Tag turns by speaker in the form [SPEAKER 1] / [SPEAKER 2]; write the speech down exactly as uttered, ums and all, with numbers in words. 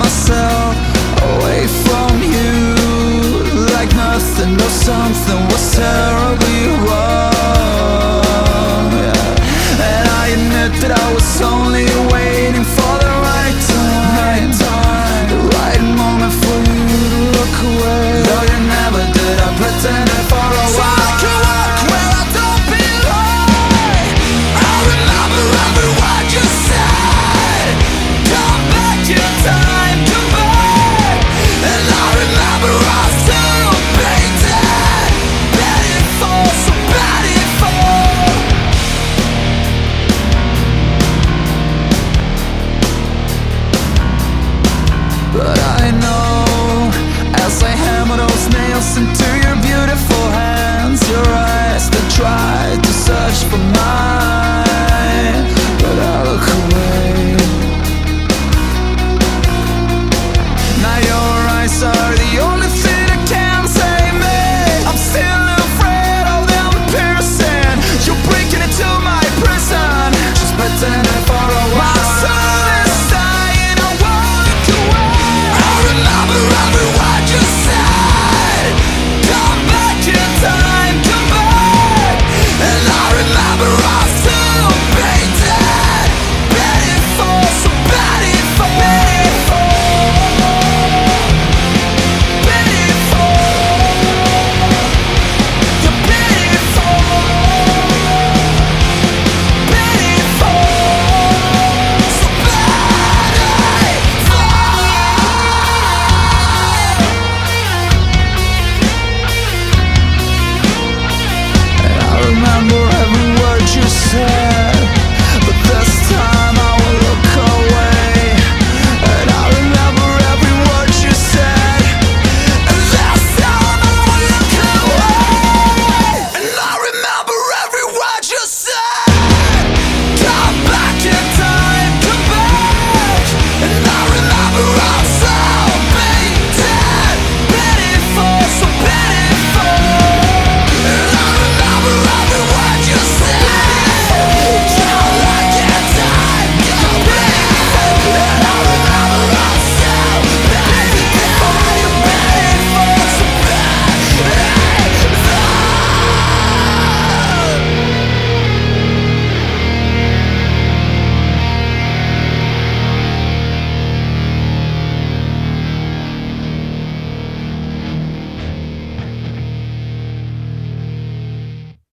[SPEAKER 1] myself away from you, like nothing or something was terribly wrong, yeah. And I admit that I was only waiting for the right time, the right moment for you to look away. Though you never did, I pretended for a while. So I can walk where I don't belong. I remember every word you said. Come back in time, come back. And I remember us still painted, begging for, so begging for. But I know, as I hammer those nails into your beautiful hands, your eyes that tried to search for